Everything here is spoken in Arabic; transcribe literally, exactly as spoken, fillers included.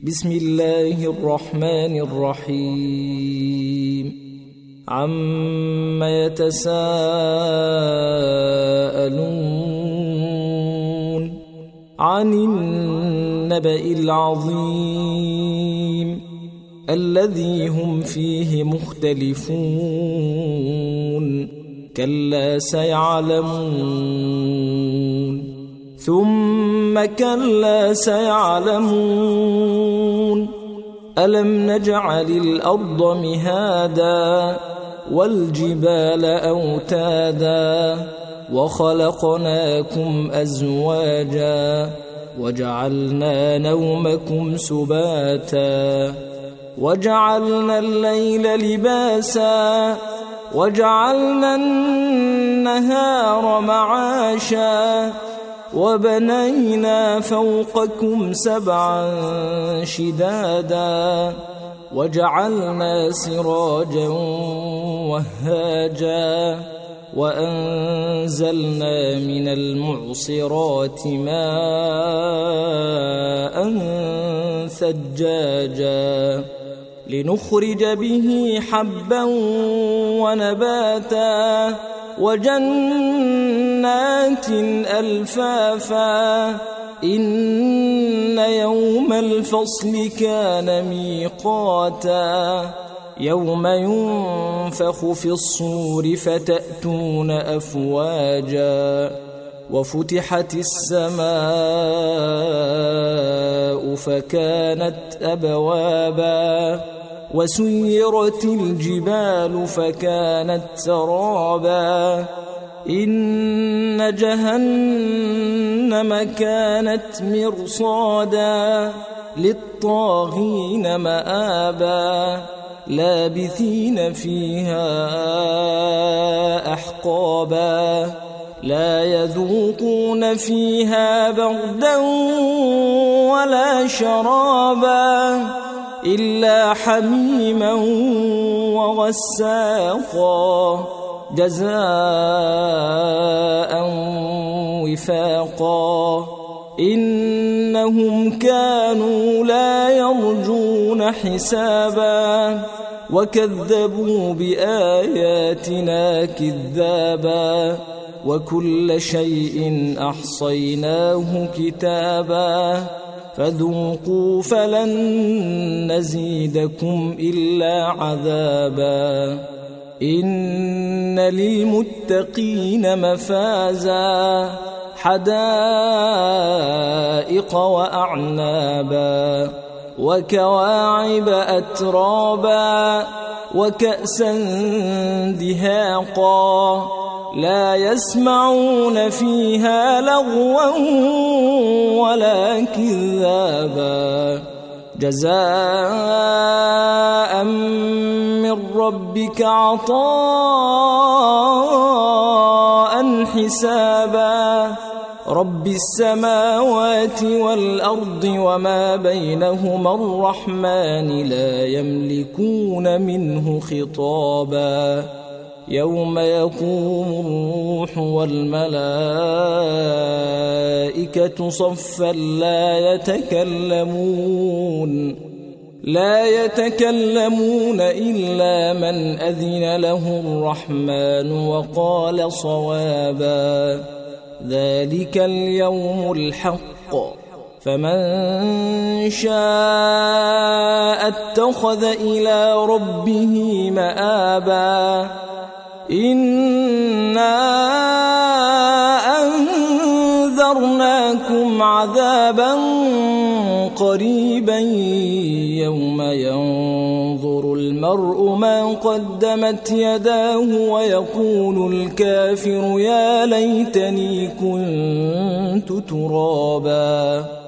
بسم الله الرحمن الرحيم عم يتساءلون عن النبأ العظيم الذي هم فيه مختلفون كلا سيعلمون ثم كلا سيعلمون ألم نجعل الأرض مهادا والجبال أوتادا وخلقناكم أزواجا وجعلنا نومكم سباتا وجعلنا الليل لباسا وجعلنا النهار معاشا وبنينا فوقكم سبعا شدادا وجعلنا سراجا وهاجا وأنزلنا من المعصرات ماء ثجاجا لنخرج به حبا ونباتا وجنات ألفافا إن يوم الفصل كان ميقاتا يوم ينفخ في الصور فتأتون أفواجا وفتحت السماء فكانت أبوابا وسيرت الجبال فكانت سرابا إن جهنم كانت مرصادا للطاغين مآبا لابثين فيها أحقابا لا يذوقون فيها بردا ولا شرابا إلا حميما وغساقا جزاء وفاقا إنهم كانوا لا يرجون حسابا وكذبوا بآياتنا كذابا وكل شيء أحصيناه كتابا فذوقوا فلن نزيدكم إلا عذابا إن للمتقين مفازا حدائق وأعنابا وكواعب أترابا وكأسا دهاقا لا يسمعون فيها لغوا ولا كذابا جزاء من ربك عطاء حسابا رب السماوات والأرض وما بينهما الرحمن لا يملكون منه خطابا يوم يقوم الروح والملائكة صفا لا يتكلمون لا يتكلمون إلا من أذن له الرحمن وقال صوابا ذلك اليوم الحق فمن شاء اتخذ إلى ربه مآبا إنا أنذرناكم عذابا قريبا يوم ينظر المرء ما قدمت يداه ويقول الكافر يا ليتني كنت ترابا.